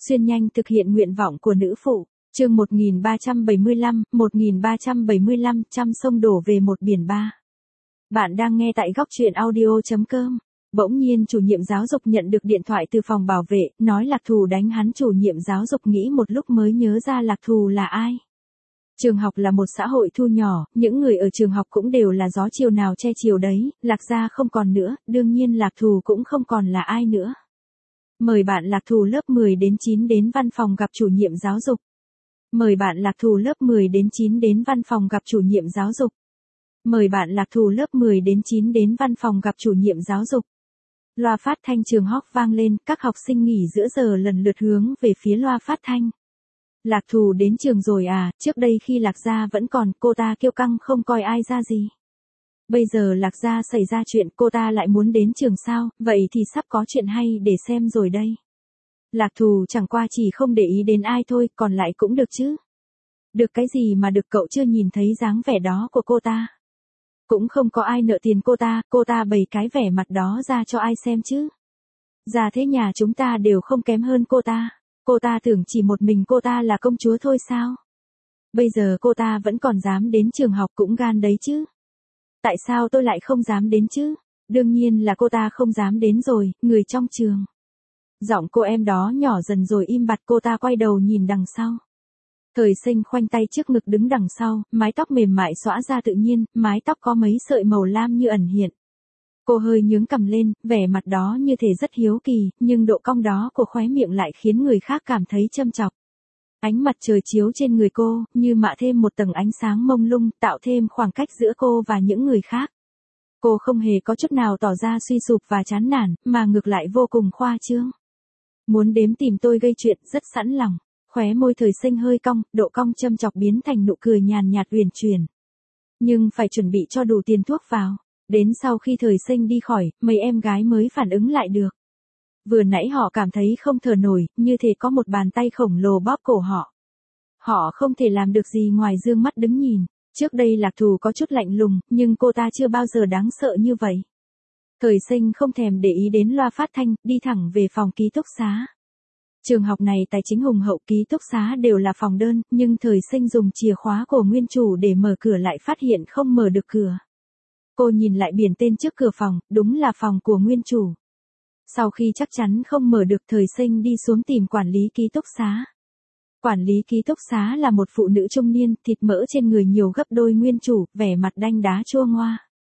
Xuyên nhanh thực hiện nguyện vọng của nữ phụ. Chương 1375, trăm sông đổ về một biển ba. Bạn đang nghe tại góc truyện audio.com. Bỗng nhiên chủ nhiệm giáo dục nhận được điện thoại từ phòng bảo vệ, nói Lạc Thù đánh hắn. Chủ nhiệm giáo dục nghĩ một lúc mới nhớ ra Lạc Thù là ai. Trường học là một xã hội thu nhỏ, những người ở trường học cũng đều là gió chiều nào che chiều đấy, Lạc gia không còn nữa, đương nhiên Lạc Thù cũng không còn là ai nữa. Mời bạn Lạc Thù lớp 10 đến 9 đến văn phòng gặp chủ nhiệm giáo dục. Mời bạn Lạc Thù lớp 10 đến 9 đến văn phòng gặp chủ nhiệm giáo dục. Mời bạn Lạc Thù lớp 10 đến 9 đến văn phòng gặp chủ nhiệm giáo dục. Loa phát thanh trường học vang lên, các học sinh nghỉ giữa giờ lần lượt hướng về phía loa phát thanh. Lạc Thù đến trường rồi à, trước đây khi Lạc gia vẫn còn, cô ta kiêu căng không coi ai ra gì. Bây giờ Lạc gia xảy ra chuyện, cô ta lại muốn đến trường sao, vậy thì sắp có chuyện hay để xem rồi đây. Lạc Thù chẳng qua chỉ không để ý đến ai thôi, còn lại cũng được chứ. Được cái gì mà được, cậu chưa nhìn thấy dáng vẻ đó của cô ta. Cũng không có ai nợ tiền cô ta bày cái vẻ mặt đó ra cho ai xem chứ. Ra thế nhà chúng ta đều không kém hơn cô ta tưởng chỉ một mình cô ta là công chúa thôi sao? Bây giờ cô ta vẫn còn dám đến trường học, cũng gan đấy chứ. Tại sao tôi lại không dám đến chứ? Đương nhiên là cô ta không dám đến rồi, người trong trường. Giọng cô em đó nhỏ dần rồi im bặt, cô ta quay đầu nhìn đằng sau. Thời Sinh khoanh tay trước ngực đứng đằng sau, mái tóc mềm mại xõa ra tự nhiên, mái tóc có mấy sợi màu lam như ẩn hiện. Cô hơi nhướng cằm lên, vẻ mặt đó như thể rất hiếu kỳ, nhưng độ cong đó của khóe miệng lại khiến người khác cảm thấy châm chọc. Ánh mặt trời chiếu trên người cô, như mạ thêm một tầng ánh sáng mông lung, tạo thêm khoảng cách giữa cô và những người khác. Cô không hề có chút nào tỏ ra suy sụp và chán nản, mà ngược lại vô cùng khoa trương. Muốn đến tìm tôi gây chuyện, rất sẵn lòng. Khóe môi Thời Sinh hơi cong, độ cong châm chọc biến thành nụ cười nhàn nhạt uyển chuyển. Nhưng phải chuẩn bị cho đủ tiền thuốc vào. Đến sau khi Thời Sinh đi khỏi, mấy em gái mới phản ứng lại được. Vừa nãy họ cảm thấy không thở nổi, như thể có một bàn tay khổng lồ bóp cổ họ. Họ không thể làm được gì ngoài dương mắt đứng nhìn. Trước đây Lạc Thù có chút lạnh lùng, nhưng cô ta chưa bao giờ đáng sợ như vậy. Thời Sinh không thèm để ý đến loa phát thanh, đi thẳng về phòng ký túc xá. Trường học này tài chính hùng hậu, ký túc xá đều là phòng đơn, nhưng Thời Sinh dùng chìa khóa của nguyên chủ để mở cửa lại phát hiện không mở được cửa. Cô nhìn lại biển tên trước cửa phòng, đúng là phòng của nguyên chủ. Sau khi chắc chắn không mở được, Thời Sinh đi xuống tìm quản lý ký túc xá. Quản lý ký túc xá là một phụ nữ trung niên, thịt mỡ trên người nhiều gấp đôi nguyên chủ, vẻ mặt đanh đá chua ngoa.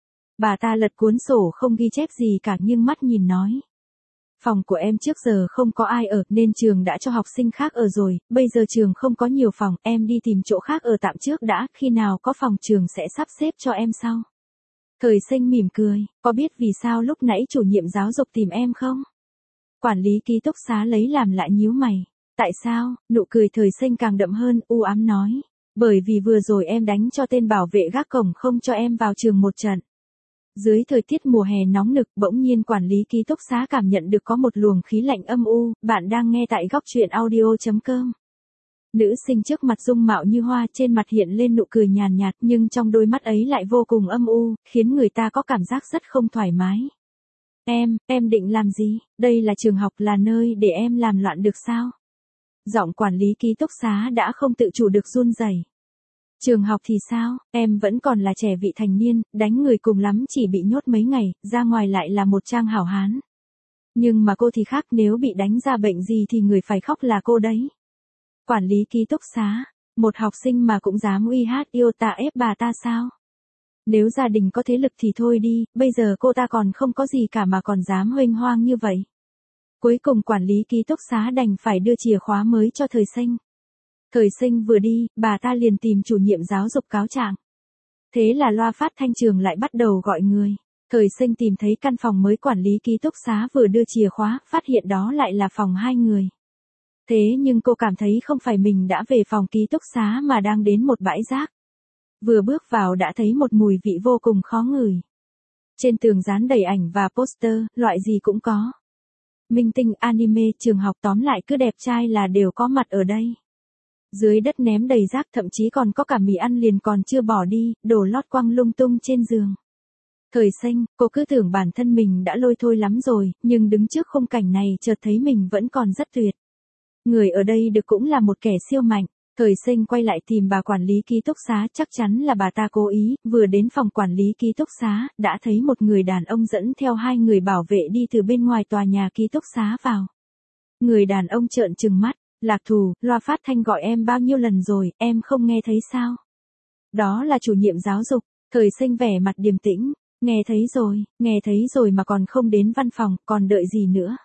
Bà ta lật cuốn sổ không ghi chép gì cả, nghiêng mắt nhìn nói. Phòng của em trước giờ không có ai ở nên trường đã cho học sinh khác ở rồi, bây giờ trường không có nhiều phòng, em đi tìm chỗ khác ở tạm trước đã, khi nào có phòng trường sẽ sắp xếp cho em sau. Thời Sinh mỉm cười, có biết vì sao lúc nãy chủ nhiệm giáo dục tìm em không? Quản lý ký túc xá lấy làm lại nhíu mày. Tại sao? Nụ cười Thời Sinh càng đậm hơn, u ám nói. Bởi vì vừa rồi em đánh cho tên bảo vệ gác cổng không cho em vào trường một trận. Dưới thời tiết mùa hè nóng nực, bỗng nhiên quản lý ký túc xá cảm nhận được có một luồng khí lạnh âm u. Bạn đang nghe tại góc truyện audio.com. Nữ sinh trước mặt dung mạo như hoa, trên mặt hiện lên nụ cười nhàn nhạt, nhưng trong đôi mắt ấy lại vô cùng âm u, khiến người ta có cảm giác rất không thoải mái. Em định làm gì? Đây là trường học, là nơi để em làm loạn được sao? Giọng quản lý ký túc xá đã không tự chủ được run rẩy. Trường học thì sao, em vẫn còn là trẻ vị thành niên, đánh người cùng lắm chỉ bị nhốt mấy ngày, ra ngoài lại là một trang hảo hán. Nhưng mà cô thì khác, nếu bị đánh ra bệnh gì thì người phải khóc là cô đấy. Quản lý ký túc xá, một học sinh mà cũng dám uy hát yêu ta ép bà ta sao? Nếu gia đình có thế lực thì thôi đi, bây giờ cô ta còn không có gì cả mà còn dám huênh hoang như vậy. Cuối cùng quản lý ký túc xá đành phải đưa chìa khóa mới cho Thời Sinh. Thời Sinh vừa đi, bà ta liền tìm chủ nhiệm giáo dục cáo trạng. Thế là loa phát thanh trường lại bắt đầu gọi người. Thời Sinh tìm thấy căn phòng mới quản lý ký túc xá vừa đưa chìa khóa, phát hiện đó lại là phòng 2 người. Thế nhưng cô cảm thấy không phải mình đã về phòng ký túc xá mà đang đến một bãi rác. Vừa bước vào đã thấy một mùi vị vô cùng khó ngửi. Trên tường dán đầy ảnh và poster, loại gì cũng có. Minh tinh, anime, trường học, tóm lại cứ đẹp trai là đều có mặt ở đây. Dưới đất ném đầy rác, thậm chí còn có cả mì ăn liền còn chưa bỏ đi, đồ lót quăng lung tung trên giường. Thời Sinh, cô cứ tưởng bản thân mình đã lôi thôi lắm rồi, nhưng đứng trước khung cảnh này chợt thấy mình vẫn còn rất tuyệt. Người ở đây được cũng là một kẻ siêu mạnh. Thời Sinh quay lại tìm bà quản lý ký túc xá, chắc chắn là bà ta cố ý, vừa đến phòng quản lý ký túc xá, đã thấy một người đàn ông dẫn theo 2 người bảo vệ đi từ bên ngoài tòa nhà ký túc xá vào. Người đàn ông trợn trừng mắt, Lạc Thù, loa phát thanh gọi em bao nhiêu lần rồi, em không nghe thấy sao? Đó là chủ nhiệm giáo dục. Thời Sinh vẻ mặt điềm tĩnh, nghe thấy rồi mà còn không đến văn phòng, còn đợi gì nữa?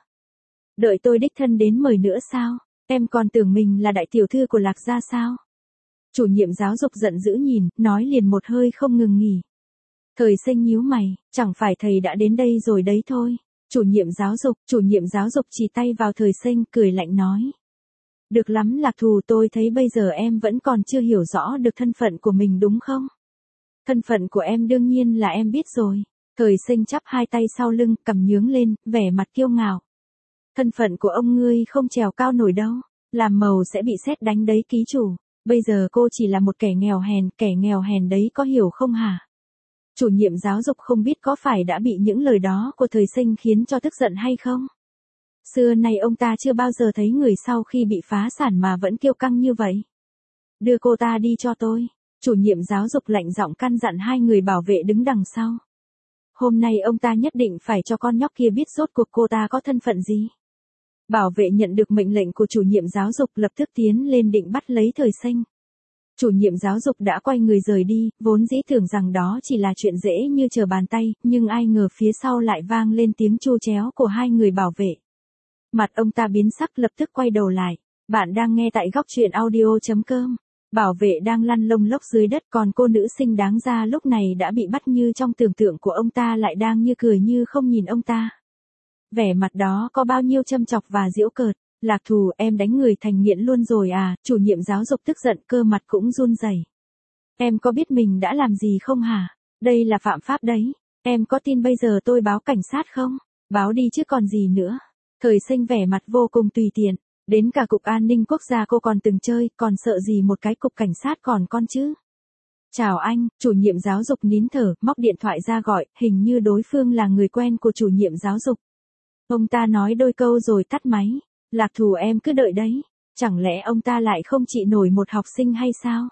Đợi tôi đích thân đến mời nữa sao? Em còn tưởng mình là đại tiểu thư của Lạc gia sao? Chủ nhiệm giáo dục giận dữ nhìn, nói liền một hơi không ngừng nghỉ. Thời Sinh nhíu mày, chẳng phải thầy đã đến đây rồi đấy thôi. Chủ nhiệm giáo dục chỉ tay vào Thời Sinh, cười lạnh nói. Được lắm Lạc Thù, tôi thấy bây giờ em vẫn còn chưa hiểu rõ được thân phận của mình đúng không? Thân phận của em đương nhiên là em biết rồi. Thời Sinh chắp 2 tay sau lưng, cằm nhướng lên, vẻ mặt kiêu ngạo. Thân phận của ông ngươi không trèo cao nổi đâu, làm màu sẽ bị sét đánh đấy ký chủ. Bây giờ cô chỉ là một kẻ nghèo hèn đấy có hiểu không hả? Chủ nhiệm giáo dục không biết có phải đã bị những lời đó của Thời Sinh khiến cho tức giận hay không? Xưa nay ông ta chưa bao giờ thấy người sau khi bị phá sản mà vẫn kiêu căng như vậy. Đưa cô ta đi cho tôi. Chủ nhiệm giáo dục lạnh giọng căn dặn 2 người bảo vệ đứng đằng sau. Hôm nay ông ta nhất định phải cho con nhóc kia biết rốt cuộc cô ta có thân phận gì. Bảo vệ nhận được mệnh lệnh của chủ nhiệm giáo dục lập tức tiến lên định bắt lấy Thời Sinh. Chủ nhiệm giáo dục đã quay người rời đi, vốn dĩ tưởng rằng đó chỉ là chuyện dễ như trở bàn tay, nhưng ai ngờ phía sau lại vang lên tiếng tru chéo của 2 người bảo vệ. Mặt ông ta biến sắc lập tức quay đầu lại. Bạn đang nghe tại góc truyện audio.com. Bảo vệ đang lăn lông lốc dưới đất, còn cô nữ sinh đáng ra lúc này đã bị bắt như trong tưởng tượng của ông ta lại đang như cười như không nhìn ông ta. Vẻ mặt đó có bao nhiêu châm chọc và giễu cợt. Lạc Thù, em đánh người thành nghiện luôn rồi à? Chủ nhiệm giáo dục tức giận, cơ mặt cũng run rẩy. Em có biết mình đã làm gì không hả? Đây là phạm pháp đấy. Em có tin bây giờ tôi báo cảnh sát không? Báo đi chứ còn gì nữa. Thời Sinh vẻ mặt vô cùng tùy tiện. Đến cả cục an ninh quốc gia cô còn từng chơi, còn sợ gì một cái cục cảnh sát còn con chứ? Chào anh, chủ nhiệm giáo dục nín thở, móc điện thoại ra gọi, hình như đối phương là người quen của chủ nhiệm giáo dục. Ông ta nói đôi câu rồi tắt máy. Lạc Thù, em cứ đợi đấy. Chẳng lẽ ông ta lại không trị nổi một học sinh hay sao?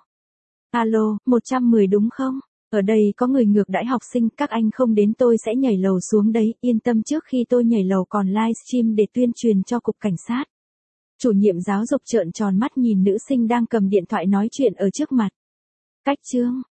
Alo, 110 đúng không? Ở đây có người ngược đãi học sinh, các anh không đến tôi sẽ nhảy lầu xuống đấy, yên tâm, trước khi tôi nhảy lầu còn livestream để tuyên truyền cho cục cảnh sát. Chủ nhiệm giáo dục trợn tròn mắt nhìn nữ sinh đang cầm điện thoại nói chuyện ở trước mặt. Cách chương